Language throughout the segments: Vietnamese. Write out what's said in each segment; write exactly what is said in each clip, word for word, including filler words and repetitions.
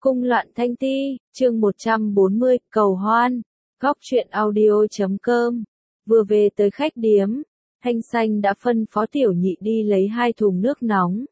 Cung loạn thanh ti, chương một trăm bốn mươi, cầu hoan, góc truyện audio chấm com. Vừa về tới khách điếm, Thanh Xanh đã phân phó tiểu nhị đi lấy hai thùng nước nóng.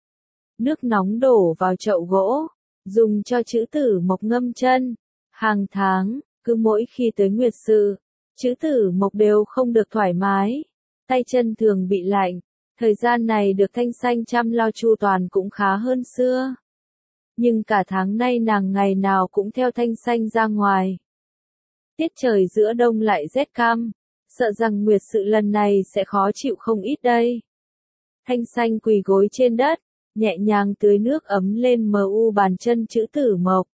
Nước nóng đổ vào chậu gỗ, dùng cho chữ tử Mộc ngâm chân. Hàng tháng, cứ mỗi khi tới nguyệt sự, chữ tử Mộc đều không được thoải mái, tay chân thường bị lạnh. Thời gian này được Thanh Xanh chăm lo chu toàn cũng khá hơn xưa. Nhưng cả tháng nay nàng ngày nào cũng theo Thanh Xanh ra ngoài. Tiết trời giữa đông lại rét căm, sợ rằng nguyệt sự lần này sẽ khó chịu không ít đây. Thanh Xanh quỳ gối trên đất, nhẹ nhàng tưới nước ấm lên mờ u bàn chân chữ tử Mộc.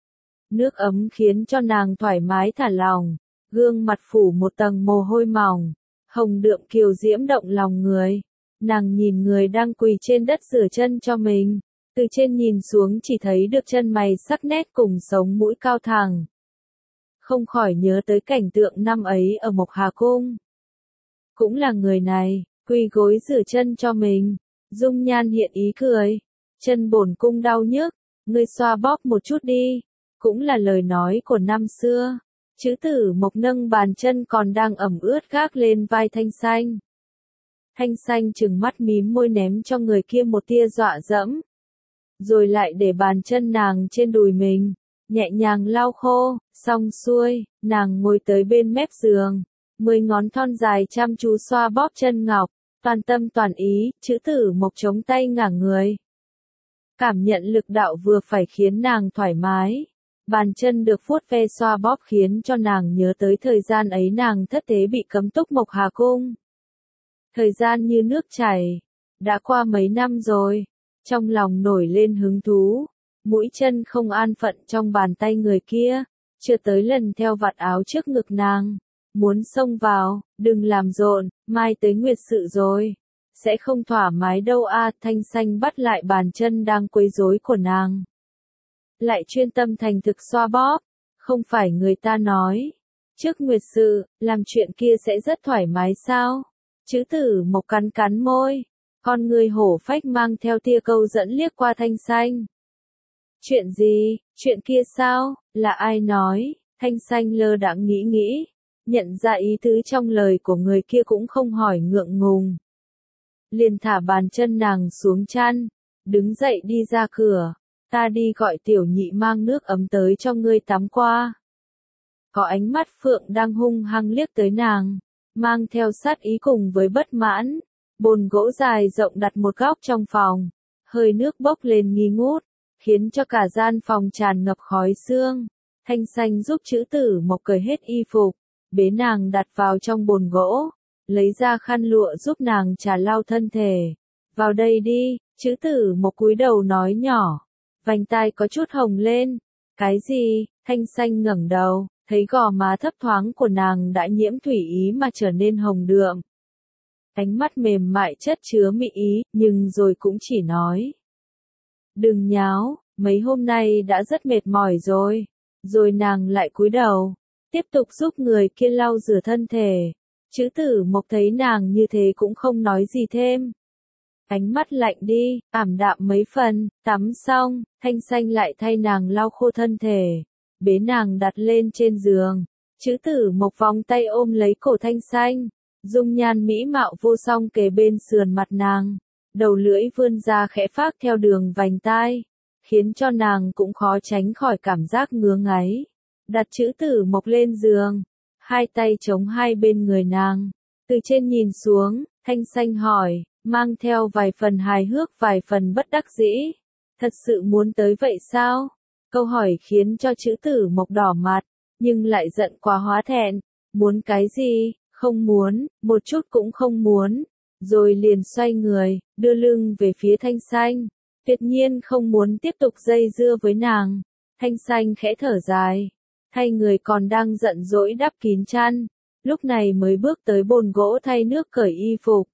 Nước ấm khiến cho nàng thoải mái thả lòng, gương mặt phủ một tầng mồ hôi mỏng, hồng đượm kiều diễm động lòng người. Nàng nhìn người đang quỳ trên đất rửa chân cho mình, từ trên nhìn xuống chỉ thấy được chân mày sắc nét cùng sống mũi cao thẳng. Không khỏi nhớ tới cảnh tượng năm ấy ở Mộc Hà Cung. Cũng là người này, quỳ gối rửa chân cho mình, dung nhan hiện ý cười. Chân bổn cung đau nhức, ngươi xoa bóp một chút đi. Cũng là lời nói của năm xưa. Chữ tử Mộc nâng bàn chân còn đang ẩm ướt gác lên vai Thanh Xanh. Thanh Xanh trừng mắt mím môi ném cho người kia một tia dọa dẫm. Rồi lại để bàn chân nàng trên đùi mình, nhẹ nhàng lau khô, xong xuôi, nàng ngồi tới bên mép giường, mười ngón thon dài chăm chú xoa bóp chân ngọc, toàn tâm toàn ý, chữ tử Mộc chống tay ngả người. Cảm nhận lực đạo vừa phải khiến nàng thoải mái, bàn chân được vuốt ve xoa bóp khiến cho nàng nhớ tới thời gian ấy nàng thất thế bị cấm túc Mộc Hà Cung. Thời gian như nước chảy, đã qua mấy năm rồi. Trong lòng nổi lên hứng thú, mũi chân không an phận trong bàn tay người kia, chưa tới lần theo vạt áo trước ngực nàng, muốn xông vào, đừng làm rộn, mai tới nguyệt sự rồi, sẽ không thoải mái đâu a. Thanh Xanh bắt lại bàn chân đang quấy rối của nàng, lại chuyên tâm thành thực xoa bóp. Không phải người ta nói, trước nguyệt sự, làm chuyện kia sẽ rất thoải mái sao? Chữ tử Mộc cắn cắn môi. Con người hổ phách mang theo tia câu dẫn liếc qua Thanh Xanh. Chuyện gì, chuyện kia sao, là ai nói? Thanh Xanh lơ đãng nghĩ nghĩ, nhận ra ý tứ trong lời của người kia cũng không hỏi ngượng ngùng. Liền thả bàn chân nàng xuống chăn, đứng dậy đi ra cửa, ta đi gọi tiểu nhị mang nước ấm tới cho ngươi tắm qua. Có ánh mắt phượng đang hung hăng liếc tới nàng, mang theo sát ý cùng với bất mãn. Bồn gỗ dài rộng đặt một góc trong phòng, hơi nước bốc lên nghi ngút, khiến cho cả gian phòng tràn ngập khói sương. Thanh Xanh giúp chữ tử Mộc cởi hết y phục, bế nàng đặt vào trong bồn gỗ, lấy ra khăn lụa giúp nàng trà lau thân thể. Vào đây đi, chữ tử Mộc cúi đầu nói nhỏ, vành tai có chút hồng lên. Cái gì? Thanh Xanh ngẩng đầu, thấy gò má thấp thoáng của nàng đã nhiễm thủy ý mà trở nên hồng đượm. Ánh mắt mềm mại chất chứa mị ý, nhưng rồi cũng chỉ nói. Đừng nháo, mấy hôm nay đã rất mệt mỏi rồi. Rồi nàng lại cúi đầu, tiếp tục giúp người kia lau rửa thân thể. Chữ tử Mộc thấy nàng như thế cũng không nói gì thêm. Ánh mắt lạnh đi, ảm đạm mấy phần, tắm xong, Thanh Xanh lại thay nàng lau khô thân thể. Bế nàng đặt lên trên giường. Chữ tử Mộc vòng tay ôm lấy cổ Thanh Xanh. Dung nhan mỹ mạo vô song kề bên sườn mặt nàng, đầu lưỡi vươn ra khẽ phác theo đường vành tai, khiến cho nàng cũng khó tránh khỏi cảm giác ngứa ngáy. Đặt chữ tử Mộc lên giường, hai tay chống hai bên người nàng, từ trên nhìn xuống, Thanh Xanh hỏi, mang theo vài phần hài hước vài phần bất đắc dĩ. Thật sự muốn tới vậy sao? Câu hỏi khiến cho chữ tử Mộc đỏ mặt, nhưng lại giận quá hóa thẹn. Muốn cái gì? Không muốn, một chút cũng không muốn. Rồi liền xoay người, đưa lưng về phía Thanh Xanh. Tuyệt nhiên không muốn tiếp tục dây dưa với nàng. Thanh Xanh khẽ thở dài, thay người còn đang giận dỗi đắp kín chăn. Lúc này mới bước tới bồn gỗ thay nước cởi y phục.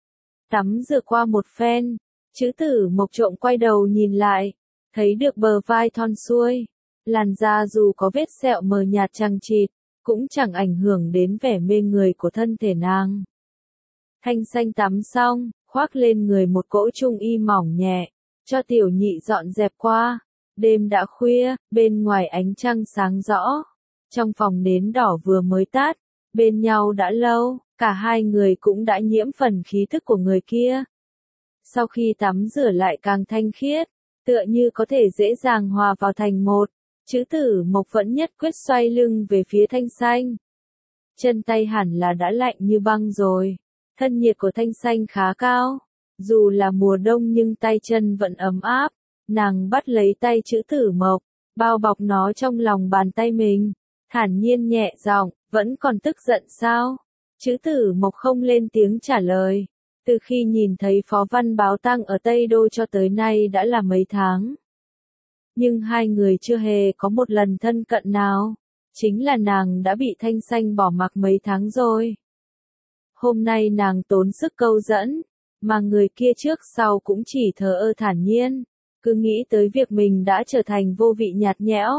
Tắm rửa qua một phen, chữ tử Mộc trộm quay đầu nhìn lại, thấy được bờ vai thon xuôi. Làn da dù có vết sẹo mờ nhạt chằng chịt, cũng chẳng ảnh hưởng đến vẻ mê người của thân thể nàng. Thanh Xanh tắm xong, khoác lên người một cỗ trung y mỏng nhẹ, cho tiểu nhị dọn dẹp qua. Đêm đã khuya, bên ngoài ánh trăng sáng rõ. Trong phòng nến đỏ vừa mới tắt, bên nhau đã lâu, cả hai người cũng đã nhiễm phần khí thức của người kia. Sau khi tắm rửa lại càng thanh khiết, tựa như có thể dễ dàng hòa vào thành một. Chữ Tử Mộc vẫn nhất quyết xoay lưng về phía Thanh Xanh. Chân tay hẳn là đã lạnh như băng rồi. Thân nhiệt của Thanh Xanh khá cao. Dù là mùa đông nhưng tay chân vẫn ấm áp. Nàng bắt lấy tay Chữ Tử Mộc, bao bọc nó trong lòng bàn tay mình. Thản nhiên nhẹ giọng, vẫn còn tức giận sao? Chữ Tử Mộc không lên tiếng trả lời. Từ khi nhìn thấy Phó Văn báo tang ở Tây Đô cho tới nay đã là mấy tháng. Nhưng hai người chưa hề có một lần thân cận nào. Chính là nàng đã bị Thanh Xanh bỏ mặc mấy tháng rồi. Hôm nay nàng tốn sức câu dẫn, mà người kia trước sau cũng chỉ thờ ơ thản nhiên, cứ nghĩ tới việc mình đã trở thành vô vị nhạt nhẽo.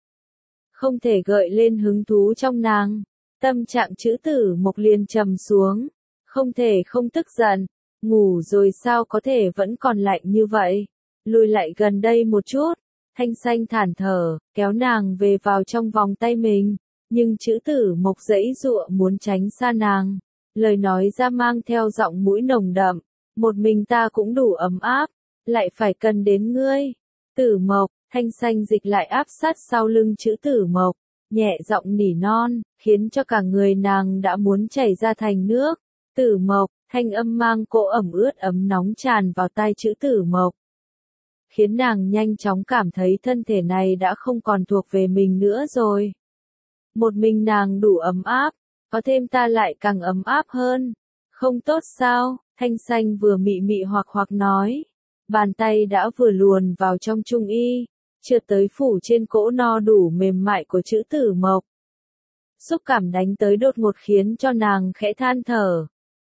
Không thể gợi lên hứng thú trong nàng, tâm trạng Chữ Tử Mộc liền trầm xuống, không thể không tức giận, ngủ rồi sao có thể vẫn còn lạnh như vậy, lùi lại gần đây một chút. Thanh Xanh thản thở, kéo nàng về vào trong vòng tay mình, nhưng Chữ Tử Mộc giãy giụa muốn tránh xa nàng, lời nói ra mang theo giọng mũi nồng đậm, một mình ta cũng đủ ấm áp, lại phải cần đến ngươi. Tử Mộc, Thanh Xanh dịch lại áp sát sau lưng Chữ Tử Mộc, nhẹ giọng nỉ non, khiến cho cả người nàng đã muốn chảy ra thành nước. Tử Mộc, thanh âm mang cỗ ẩm ướt ấm nóng tràn vào tai Chữ Tử Mộc, khiến nàng nhanh chóng cảm thấy thân thể này đã không còn thuộc về mình nữa rồi. Một mình nàng đủ ấm áp, có thêm ta lại càng ấm áp hơn. Không tốt sao? Thanh Xanh vừa mị mị hoặc hoặc nói. Bàn tay đã vừa luồn vào trong trung y, trượt tới phủ trên cỗ no đủ mềm mại của Chữ Tử Mộc. Xúc cảm đánh tới đột ngột khiến cho nàng khẽ than thở.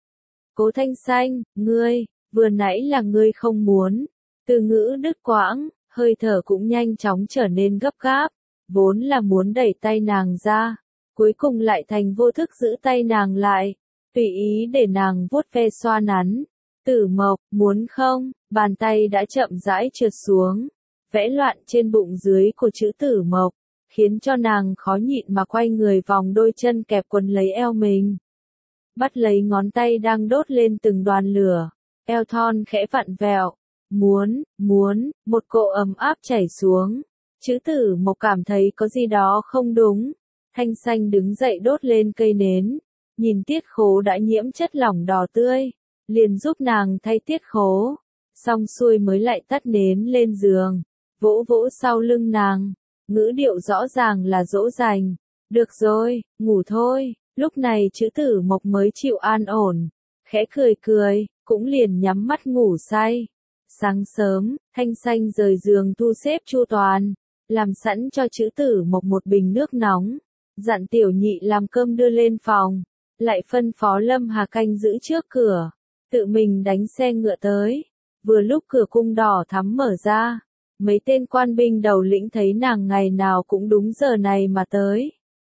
Cố Thanh Xanh, ngươi, vừa nãy là ngươi không muốn. Từ ngữ đứt quãng, hơi thở cũng nhanh chóng trở nên gấp gáp, vốn là muốn đẩy tay nàng ra, cuối cùng lại thành vô thức giữ tay nàng lại, tùy ý để nàng vuốt ve xoa nắn. Tử Mộc, muốn không? Bàn tay đã chậm rãi trượt xuống, vẽ loạn trên bụng dưới của Chữ Tử Mộc, khiến cho nàng khó nhịn mà quay người vòng đôi chân kẹp quần lấy eo mình. Bắt lấy ngón tay đang đốt lên từng đoàn lửa, eo thon khẽ vặn vẹo. Muốn, muốn, một cỗ ấm áp chảy xuống. Chữ Tử Mộc cảm thấy có gì đó không đúng. Thanh Xanh đứng dậy đốt lên cây nến. Nhìn tiết khố đã nhiễm chất lỏng đỏ tươi. Liền giúp nàng thay tiết khố. Xong xuôi mới lại tắt nến lên giường. Vỗ vỗ sau lưng nàng. Ngữ điệu rõ ràng là dỗ dành. Được rồi, ngủ thôi. Lúc này Chữ Tử Mộc mới chịu an ổn. Khẽ cười cười, cũng liền nhắm mắt ngủ say. Sáng sớm, Thanh Xanh rời giường thu xếp chu toàn, làm sẵn cho Chữ Tử Mộc một bình nước nóng, dặn Tiểu Nhị làm cơm đưa lên phòng, lại phân phó Lâm Hà canh giữ trước cửa, tự mình đánh xe ngựa tới. Vừa lúc cửa cung đỏ thắm mở ra, mấy tên quan binh đầu lĩnh thấy nàng ngày nào cũng đúng giờ này mà tới.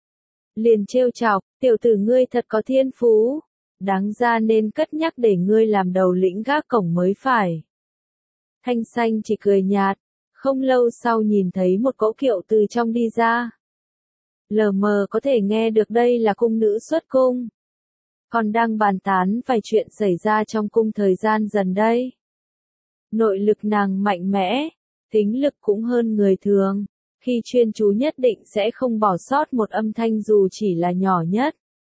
Liền trêu chọc, tiểu tử ngươi thật có thiên phú, đáng ra nên cất nhắc để ngươi làm đầu lĩnh gác cổng mới phải. Thanh Xanh chỉ cười nhạt, không lâu sau nhìn thấy một cỗ kiệu từ trong đi ra. Lờ mờ có thể nghe được đây là cung nữ xuất cung. Còn đang bàn tán vài chuyện xảy ra trong cung thời gian gần đây. Nội lực nàng mạnh mẽ, tính lực cũng hơn người thường. Khi chuyên chú nhất định sẽ không bỏ sót một âm thanh dù chỉ là nhỏ nhất.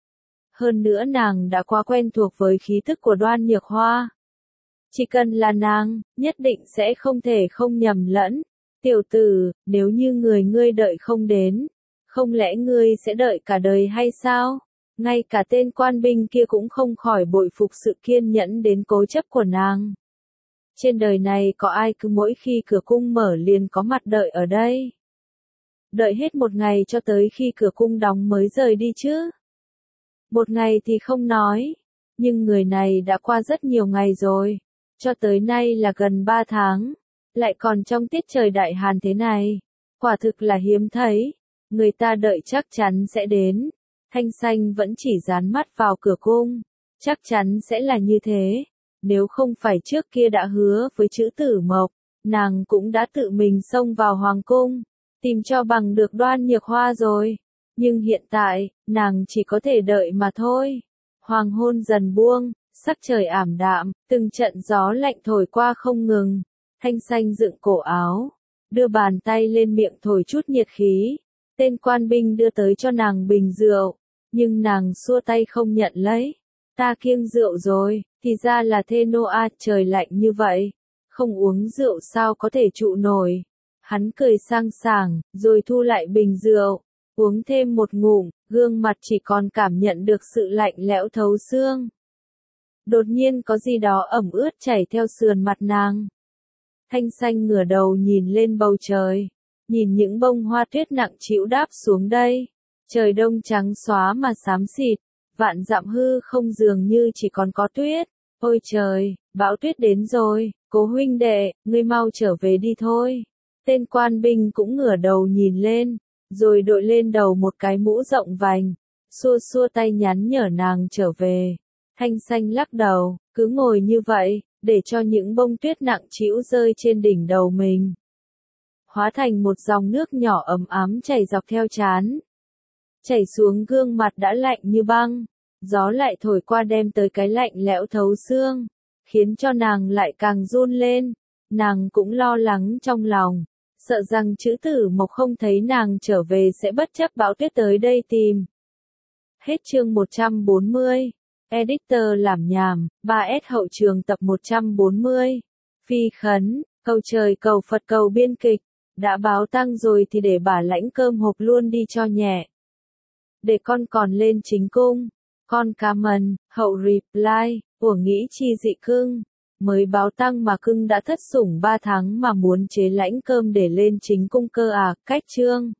Hơn nữa nàng đã quá quen thuộc với khí thức của Đoan Nhược Hoa. Chỉ cần là nàng, nhất định sẽ không thể không nhầm lẫn. Tiểu tử, nếu như người ngươi đợi không đến, không lẽ ngươi sẽ đợi cả đời hay sao? Ngay cả tên quan binh kia cũng không khỏi bội phục sự kiên nhẫn đến cố chấp của nàng. Trên đời này có ai cứ mỗi khi cửa cung mở liền có mặt đợi ở đây? Đợi hết một ngày cho tới khi cửa cung đóng mới rời đi chứ? Một ngày thì không nói, nhưng người này đã qua rất nhiều ngày rồi. Cho tới nay là gần ba tháng, lại còn trong tiết trời đại hàn thế này, quả thực là hiếm thấy, người ta đợi chắc chắn sẽ đến. Thanh Xanh vẫn chỉ dán mắt vào cửa cung, chắc chắn sẽ là như thế, nếu không phải trước kia đã hứa với Chữ Tử Mộc, nàng cũng đã tự mình xông vào hoàng cung, tìm cho bằng được Đoan Nhược Hoa rồi. Nhưng hiện tại, nàng chỉ có thể đợi mà thôi. Hoàng hôn dần buông, sắc trời ảm đạm, từng trận gió lạnh thổi qua không ngừng. Thanh Xanh dựng cổ áo, đưa bàn tay lên miệng thổi chút nhiệt khí. Tên quan binh đưa tới cho nàng bình rượu, nhưng nàng xua tay không nhận lấy. Ta kiêng rượu rồi, thì ra là thê nô a, trời lạnh như vậy, không uống rượu sao có thể trụ nổi. Hắn cười sang sảng, rồi thu lại bình rượu, uống thêm một ngụm, gương mặt chỉ còn cảm nhận được sự lạnh lẽo thấu xương. Đột nhiên có gì đó ẩm ướt chảy theo sườn mặt nàng. Thanh Xanh ngửa đầu nhìn lên bầu trời, nhìn những bông hoa tuyết nặng trĩu đáp xuống đây. Trời đông trắng xóa mà xám xịt, vạn dặm hư không dường như chỉ còn có tuyết. Ôi trời, bão tuyết đến rồi, Cố huynh đệ, ngươi mau trở về đi thôi. Tên quan binh cũng ngửa đầu nhìn lên, rồi đội lên đầu một cái mũ rộng vành, xua xua tay nhắn nhở nàng trở về. Thanh Xanh lắc đầu, cứ ngồi như vậy, để cho những bông tuyết nặng trĩu rơi trên đỉnh đầu mình. Hóa thành một dòng nước nhỏ ấm ấm chảy dọc theo trán. Chảy xuống gương mặt đã lạnh như băng, gió lại thổi qua đem tới cái lạnh lẽo thấu xương, khiến cho nàng lại càng run lên. Nàng cũng lo lắng trong lòng, sợ rằng chữ tử mộc không thấy nàng trở về sẽ bất chấp bão tuyết tới đây tìm. Hết chương một trăm bốn mươi. Editor làm nhảm, ba S hậu trường tập một trăm bốn mươi. Phi khấn, cầu trời cầu Phật cầu biên kịch, đã báo tăng rồi thì để bà lãnh cơm hộp luôn đi cho nhẹ. Để con còn lên chính cung. Con cảm ơn, hậu reply, của nghĩ chi dị cưng. Mới báo tăng mà cưng đã thất sủng ba tháng mà muốn chế lãnh cơm để lên chính cung cơ à, cách chương.